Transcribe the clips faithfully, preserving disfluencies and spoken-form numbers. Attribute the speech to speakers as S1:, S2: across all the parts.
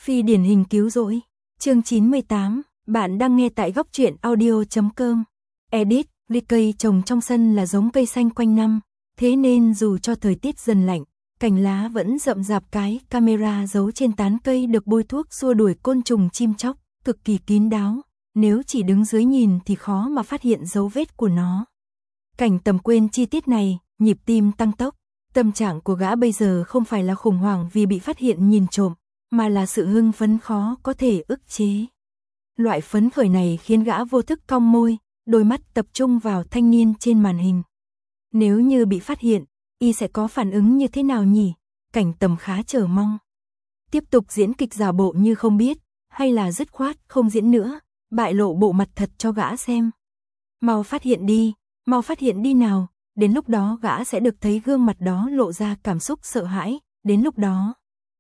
S1: Phi điển hình cứu rỗi. Chương chín mươi tám, bạn đang nghe tại góc truyện audio chấm com. Edit, ly cây trồng trong sân là giống cây xanh quanh năm, thế nên dù cho thời tiết dần lạnh, cành lá vẫn rậm rạp. Cái camera giấu trên tán cây được bôi thuốc xua đuổi côn trùng chim chóc, cực kỳ kín đáo, nếu chỉ đứng dưới nhìn thì khó mà phát hiện dấu vết của nó. Cảnh Tầm quên chi tiết này, nhịp tim tăng tốc. Tâm trạng của gã bây giờ không phải là khủng hoảng vì bị phát hiện nhìn trộm, mà là sự hưng phấn khó có thể ức chế. Loại phấn khởi này khiến gã vô thức cong môi, đôi mắt tập trung vào thanh niên trên màn hình. Nếu như bị phát hiện, y sẽ có phản ứng như thế nào nhỉ? Cảnh Tầm khá chờ mong. Tiếp tục diễn kịch giả bộ như không biết, hay là dứt khoát không diễn nữa, bại lộ bộ mặt thật cho gã xem. Mau phát hiện đi, mau phát hiện đi nào, đến lúc đó gã sẽ được thấy gương mặt đó lộ ra cảm xúc sợ hãi, đến lúc đó.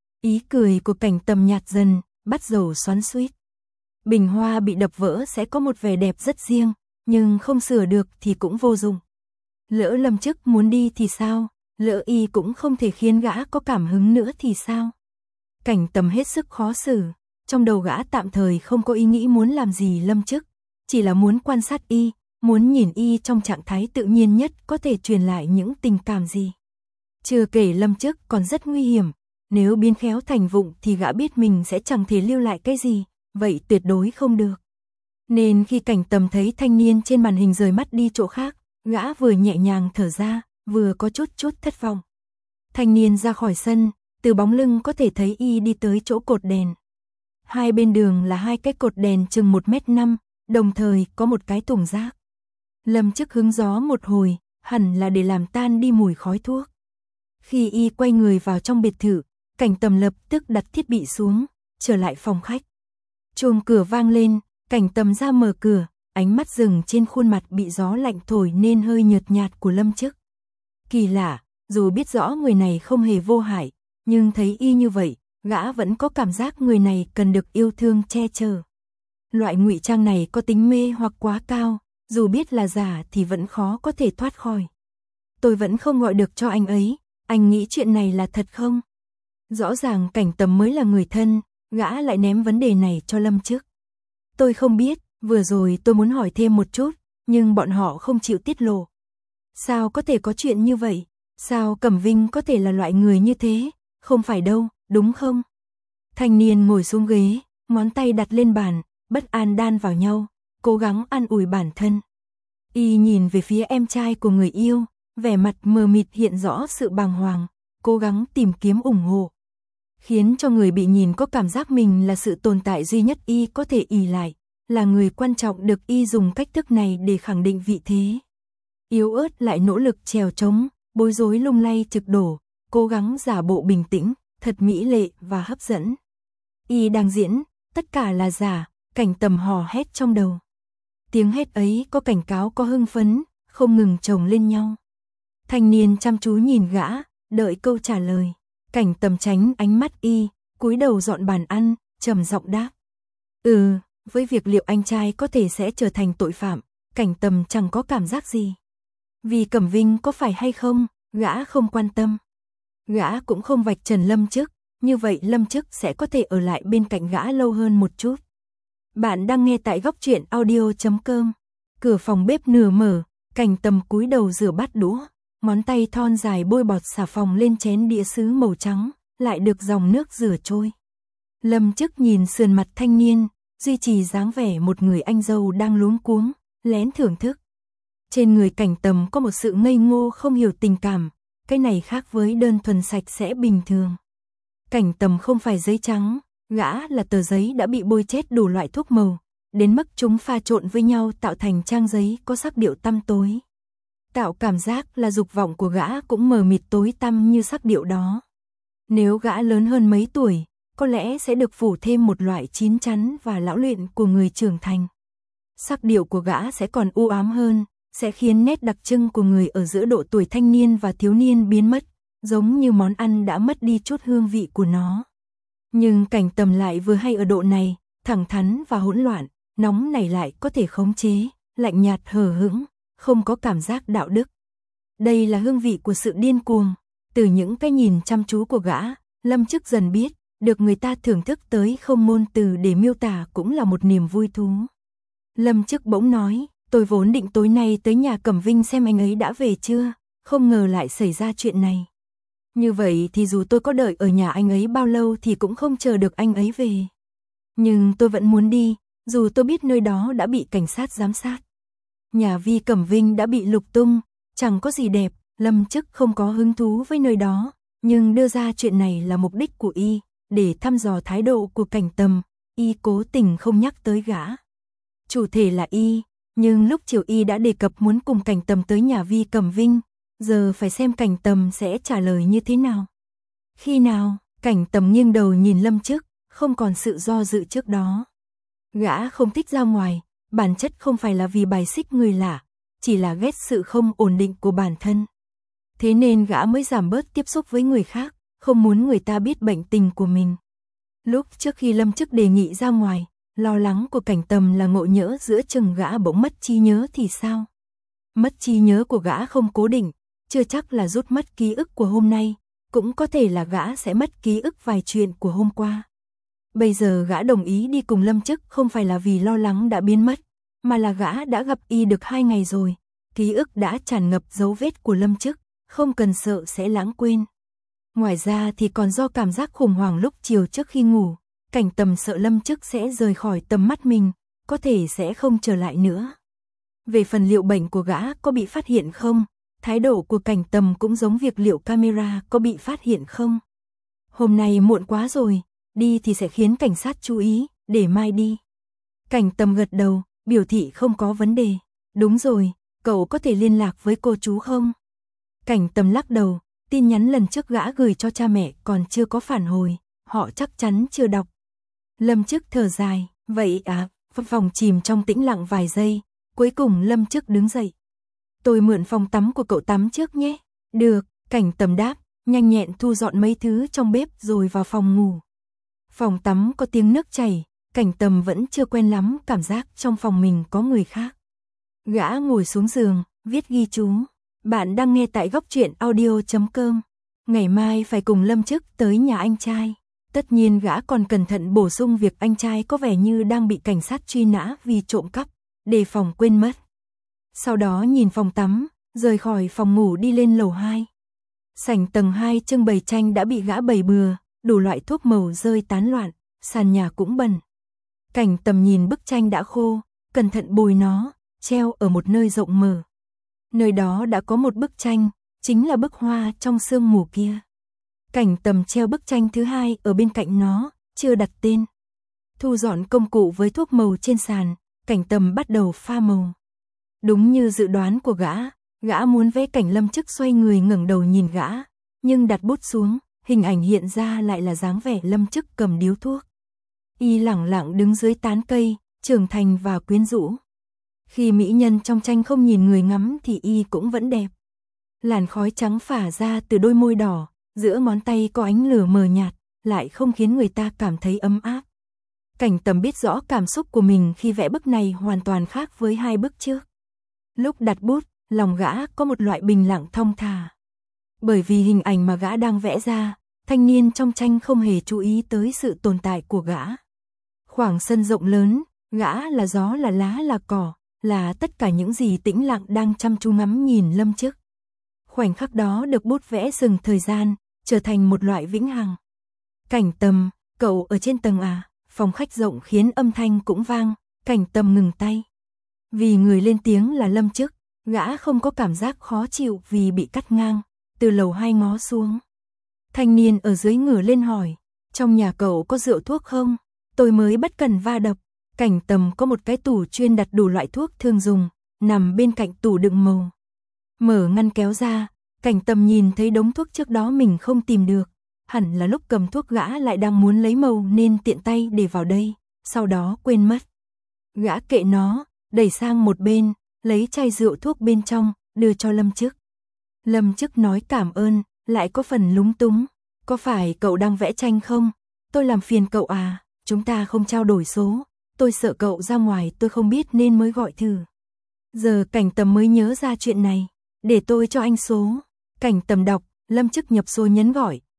S1: Ý cười của Cảnh Tầm nhạt dần, bắt đầu xoắn xuýt. Bình hoa bị đập vỡ sẽ có một vẻ đẹp rất riêng, nhưng không sửa được thì cũng vô dụng. Lỡ Lâm Chức muốn đi thì sao, lỡ y cũng không thể khiến gã có cảm hứng nữa thì sao? Cảnh Tầm hết sức khó xử, trong đầu gã tạm thời không có ý nghĩ muốn làm gì Lâm Chức, chỉ là muốn quan sát y, muốn nhìn y trong trạng thái tự nhiên nhất có thể truyền lại những tình cảm gì. Chưa kể Lâm Chức còn rất nguy hiểm, nếu biến khéo thành vụng thì gã biết mình sẽ chẳng thể lưu lại cái gì, vậy tuyệt đối không được. Nên khi Cảnh Tầm thấy thanh niên trên màn hình rời mắt đi chỗ khác, gã vừa nhẹ nhàng thở ra, vừa có chút chút thất vọng. Thanh niên ra khỏi sân, từ bóng lưng có thể thấy y đi tới chỗ cột đèn. Hai bên đường là hai cái cột đèn chừng một mét năm, đồng thời có một cái thùng rác. Lâm Chức hứng gió một hồi, hẳn là để làm tan đi mùi khói thuốc. Khi y quay người vào trong biệt thự, Cảnh Tầm lập tức đặt thiết bị xuống, trở lại phòng khách. Chuông cửa vang lên, Cảnh Tầm ra mở cửa, ánh mắt dừng trên khuôn mặt bị gió lạnh thổi nên hơi nhợt nhạt của Lâm Chức. Kỳ lạ, dù biết rõ người này không hề vô hại, nhưng thấy y như vậy, gã vẫn có cảm giác người này cần được yêu thương che chở. Loại ngụy trang này có tính mê hoặc quá cao, dù biết là giả thì vẫn khó có thể thoát khỏi. Tôi vẫn không gọi được cho anh ấy, anh nghĩ chuyện này là thật không? Rõ ràng Cảnh Tầm mới là người thân, gã lại ném vấn đề này cho Lâm Chức. Tôi không biết, vừa rồi tôi muốn hỏi thêm một chút, nhưng bọn họ không chịu tiết lộ. Sao có thể có chuyện như vậy? Sao Cẩm Vinh có thể là loại người như thế? Không phải đâu, đúng không? Thanh niên ngồi xuống ghế, ngón tay đặt lên bàn, bất an đan vào nhau, cố gắng an ủi bản thân. Y nhìn về phía em trai của người yêu, vẻ mặt mờ mịt hiện rõ sự bàng hoàng, cố gắng tìm kiếm ủng hộ. Khiến cho người bị nhìn có cảm giác mình là sự tồn tại duy nhất y có thể ỷ lại, là người quan trọng được y dùng cách thức này để khẳng định vị thế. Yếu ớt lại nỗ lực trèo trống, bối rối lung lay trực đổ, cố gắng giả bộ bình tĩnh, thật mỹ lệ và hấp dẫn. Y đang diễn, tất cả là giả, Cảnh Tầm hò hét trong đầu. Tiếng hét ấy có cảnh cáo có hưng phấn, không ngừng chồng lên nhau. Thanh niên chăm chú nhìn gã, đợi câu trả lời. Cảnh Tầm tránh ánh mắt y, cúi đầu dọn bàn ăn, trầm giọng đáp. Ừ, với việc liệu anh trai có thể sẽ trở thành tội phạm, Cảnh Tầm chẳng có cảm giác gì. Vì Cẩm Vinh có phải hay không, gã không quan tâm. Gã cũng không vạch trần Lâm Chức, như vậy Lâm Chức sẽ có thể ở lại bên cạnh gã lâu hơn một chút. Bạn đang nghe tại góc truyện audio chấm com. Cửa phòng bếp nửa mở, Cảnh Tầm cúi đầu rửa bát đũa, ngón tay thon dài bôi bọt xà phòng lên chén đĩa sứ màu trắng, lại được dòng nước rửa trôi. Lâm Chức nhìn sườn mặt thanh niên, duy trì dáng vẻ một người anh dâu đang luống cuống, lén thưởng thức. Trên người Cảnh Tầm có một sự ngây ngô không hiểu tình cảm, cái này khác với đơn thuần sạch sẽ bình thường. Cảnh Tầm không phải giấy trắng, gã là tờ giấy đã bị bôi chét đủ loại thuốc màu, đến mức chúng pha trộn với nhau tạo thành trang giấy có sắc điệu tăm tối. Tạo cảm giác là dục vọng của gã cũng mờ mịt tối tăm như sắc điệu đó. Nếu gã lớn hơn mấy tuổi, có lẽ sẽ được phủ thêm một loại chín chắn và lão luyện của người trưởng thành. Sắc điệu của gã sẽ còn u ám hơn, sẽ khiến nét đặc trưng của người ở giữa độ tuổi thanh niên và thiếu niên biến mất, giống như món ăn đã mất đi chút hương vị của nó. Nhưng Cảnh Tầm lại vừa hay ở độ này, thẳng thắn và hỗn loạn, nóng này lại có thể khống chế, lạnh nhạt hờ hững, không có cảm giác đạo đức. Đây là hương vị của sự điên cuồng. Từ những cái nhìn chăm chú của gã, Lâm Chức dần biết, được người ta thưởng thức tới không ngôn từ để miêu tả cũng là một niềm vui thú. Lâm Chức bỗng nói, tôi vốn định tối nay tới nhà Cẩm Vinh xem anh ấy đã về chưa, không ngờ lại xảy ra chuyện này. Như vậy thì dù tôi có đợi ở nhà anh ấy bao lâu thì cũng không chờ được anh ấy về. Nhưng tôi vẫn muốn đi, dù tôi biết nơi đó đã bị cảnh sát giám sát. Nhà Vi Cẩm Vinh đã bị lục tung, chẳng có gì đẹp, Lâm Chức không có hứng thú với nơi đó, nhưng đưa ra chuyện này là mục đích của y, để thăm dò thái độ của Cảnh Tầm, y cố tình không nhắc tới gã. Chủ thể là y, nhưng lúc chiều y đã đề cập muốn cùng Cảnh Tầm tới nhà Vi Cẩm Vinh, giờ phải xem Cảnh Tầm sẽ trả lời như thế nào. Khi nào, Cảnh Tầm nghiêng đầu nhìn Lâm Chức, không còn sự do dự trước đó. Gã không thích ra ngoài, bản chất không phải là vì bài xích người lạ, chỉ là ghét sự không ổn định của bản thân. Thế nên gã mới giảm bớt tiếp xúc với người khác, không muốn người ta biết bệnh tình của mình. Lúc trước khi Lâm Chức đề nghị ra ngoài, lo lắng của Cảnh Tầm là ngộ nhỡ giữa chừng gã bỗng mất trí nhớ thì sao? Mất trí nhớ của gã không cố định, chưa chắc là rút mất ký ức của hôm nay, cũng có thể là gã sẽ mất ký ức vài chuyện của hôm qua. Bây giờ gã đồng ý đi cùng Lâm Chức không phải là vì lo lắng đã biến mất, mà là gã đã gặp y được hai ngày rồi, ký ức đã tràn ngập dấu vết của Lâm Chức, không cần sợ sẽ lãng quên. Ngoài ra thì còn do cảm giác khủng hoảng lúc chiều trước khi ngủ, Cảnh Tầm sợ Lâm Chức sẽ rời khỏi tầm mắt mình, có thể sẽ không trở lại nữa. Về phần liệu bệnh của gã có bị phát hiện không, thái độ của Cảnh Tầm cũng giống việc liệu camera có bị phát hiện không. Hôm nay muộn quá rồi, đi thì sẽ khiến cảnh sát chú ý, để mai đi. Cảnh Tầm gật đầu, biểu thị không có vấn đề. Đúng rồi, cậu có thể liên lạc với cô chú không? Cảnh Tầm lắc đầu, tin nhắn lần trước gã gửi cho cha mẹ còn chưa có phản hồi, họ chắc chắn chưa đọc. Lâm Chức thở dài, vậy à, phòng chìm trong tĩnh lặng vài giây, cuối cùng Lâm Chức đứng dậy. Tôi mượn phòng tắm của cậu tắm trước nhé. Được, Cảnh Tầm đáp, nhanh nhẹn thu dọn mấy thứ trong bếp rồi vào phòng ngủ. Phòng tắm có tiếng nước chảy, Cảnh Tầm vẫn chưa quen lắm cảm giác trong phòng mình có người khác. Gã ngồi xuống giường, viết ghi chú. Bạn đang nghe tại góc truyện audio chấm com. Ngày mai phải cùng Lâm Chức tới nhà anh trai. Tất nhiên gã còn cẩn thận bổ sung việc anh trai có vẻ như đang bị cảnh sát truy nã vì trộm cắp, đề phòng quên mất. Sau đó nhìn phòng tắm, rời khỏi phòng ngủ đi lên lầu hai. Sảnh tầng hai trưng bày tranh đã bị gã bày bừa, đủ loại thuốc màu rơi tán loạn, sàn nhà cũng bẩn. Cảnh Tầm nhìn bức tranh đã khô, cẩn thận bồi nó, treo ở một nơi rộng mở. Nơi đó đã có một bức tranh, chính là bức hoa trong sương mù kia. Cảnh Tầm treo bức tranh thứ hai ở bên cạnh nó, chưa đặt tên. Thu dọn công cụ với thuốc màu trên sàn, Cảnh Tầm bắt đầu pha màu. Đúng như dự đoán của gã, gã muốn vẽ cảnh Lâm Chức xoay người ngẩng đầu nhìn gã, nhưng đặt bút xuống, hình ảnh hiện ra lại là dáng vẻ Lâm Chức cầm điếu thuốc. Y lẳng lặng đứng dưới tán cây, trưởng thành và quyến rũ. Khi mỹ nhân trong tranh không nhìn người ngắm thì y cũng vẫn đẹp. Làn khói trắng phả ra từ đôi môi đỏ, giữa ngón tay có ánh lửa mờ nhạt, lại không khiến người ta cảm thấy ấm áp. Cảnh Tầm biết rõ cảm xúc của mình khi vẽ bức này hoàn toàn khác với hai bức trước. Lúc đặt bút, lòng gã có một loại bình lặng thong thả. Bởi vì hình ảnh mà gã đang vẽ ra, thanh niên trong tranh không hề chú ý tới sự tồn tại của gã. Khoảng sân rộng lớn, gã là gió là lá là cỏ, là tất cả những gì tĩnh lặng đang chăm chú ngắm nhìn Lâm Chức. Khoảnh khắc đó được bút vẽ dừng thời gian, trở thành một loại vĩnh hằng. Cảnh Tầm, cậu ở trên tầng à? Phòng khách rộng khiến âm thanh cũng vang, Cảnh Tầm ngừng tay. Vì người lên tiếng là Lâm Chức, gã không có cảm giác khó chịu vì bị cắt ngang, từ lầu hai ngó xuống. Thanh niên ở dưới ngửa lên hỏi, trong nhà cậu có rượu thuốc không? Tôi mới bất cần va đập. Cảnh Tầm có một cái tủ chuyên đặt đủ loại thuốc thường dùng, nằm bên cạnh tủ đựng màu. Mở ngăn kéo ra, Cảnh Tầm nhìn thấy đống thuốc trước đó mình không tìm được. Hẳn là lúc cầm thuốc gã lại đang muốn lấy màu nên tiện tay để vào đây, sau đó quên mất. Gã kệ nó, đẩy sang một bên, lấy chai rượu thuốc bên trong, đưa cho Lâm Chức. Lâm Chức nói cảm ơn, lại có phần lúng túng. Có phải cậu đang vẽ tranh không? Tôi làm phiền cậu à, chúng ta không trao đổi số. Tôi sợ cậu ra ngoài tôi không biết nên mới gọi thử. Giờ Cảnh Tầm mới nhớ ra chuyện này. Để tôi cho anh số. Cảnh Tầm đọc, Lâm Chức nhập số nhấn gọi.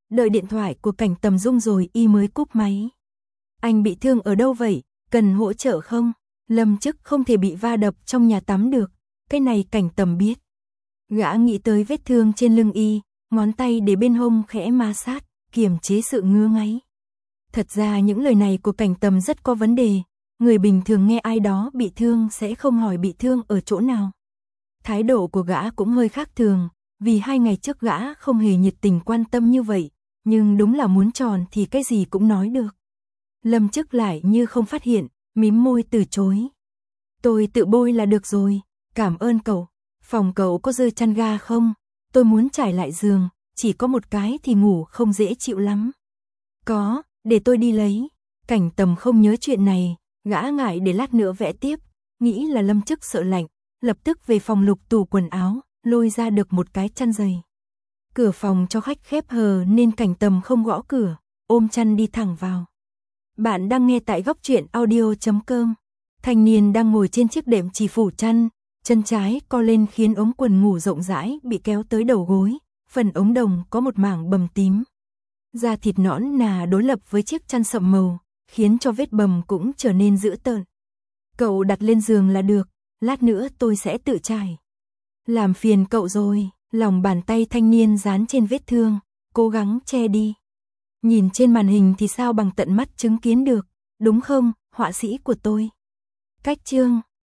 S1: Đợi điện thoại của Cảnh Tầm rung rồi y mới cúp máy. Anh bị thương ở đâu vậy, cần hỗ trợ không? Lâm Chức không thể bị va đập trong nhà tắm được, cái này Cảnh Tầm biết. Gã nghĩ tới vết thương trên lưng y, ngón tay để bên hông khẽ ma sát, kiềm chế sự ngứa ngáy. Thật ra những lời này của Cảnh Tầm rất có vấn đề, người bình thường nghe ai đó bị thương sẽ không hỏi bị thương ở chỗ nào. Thái độ của gã cũng hơi khác thường, vì hai ngày trước gã không hề nhiệt tình quan tâm như vậy, nhưng đúng là muốn tròn thì cái gì cũng nói được. Lâm Chức lại như không phát hiện, mím môi từ chối. Tôi tự bôi là được rồi, cảm ơn cậu. Phòng cậu có dư chăn ga không? Tôi muốn trải lại giường, chỉ có một cái thì ngủ không dễ chịu lắm. Có, để tôi đi lấy. Cảnh Tầm không nhớ chuyện này, gã ngại để lát nữa vẽ tiếp, nghĩ là Lâm Chức sợ lạnh, lập tức về phòng lục tủ quần áo, lôi ra được một cái chăn dày. Cửa phòng cho khách khép hờ nên Cảnh Tầm không gõ cửa, ôm chăn đi thẳng vào. Bạn đang nghe tại góc truyện audio chấm com. Thanh niên đang ngồi trên chiếc đệm chỉ phủ chăn, chân trái co lên khiến ống quần ngủ rộng rãi bị kéo tới đầu gối, phần ống đồng có một mảng bầm tím. Da thịt nõn nà đối lập với chiếc chăn sậm màu, khiến cho vết bầm cũng trở nên dữ tợn. Cậu đặt lên giường là được, lát nữa tôi sẽ tự trải. Làm phiền cậu rồi, lòng bàn tay thanh niên dán trên vết thương, cố gắng che đi. Nhìn trên màn hình thì sao bằng tận mắt chứng kiến được, đúng không, họa sĩ của tôi. Cách chương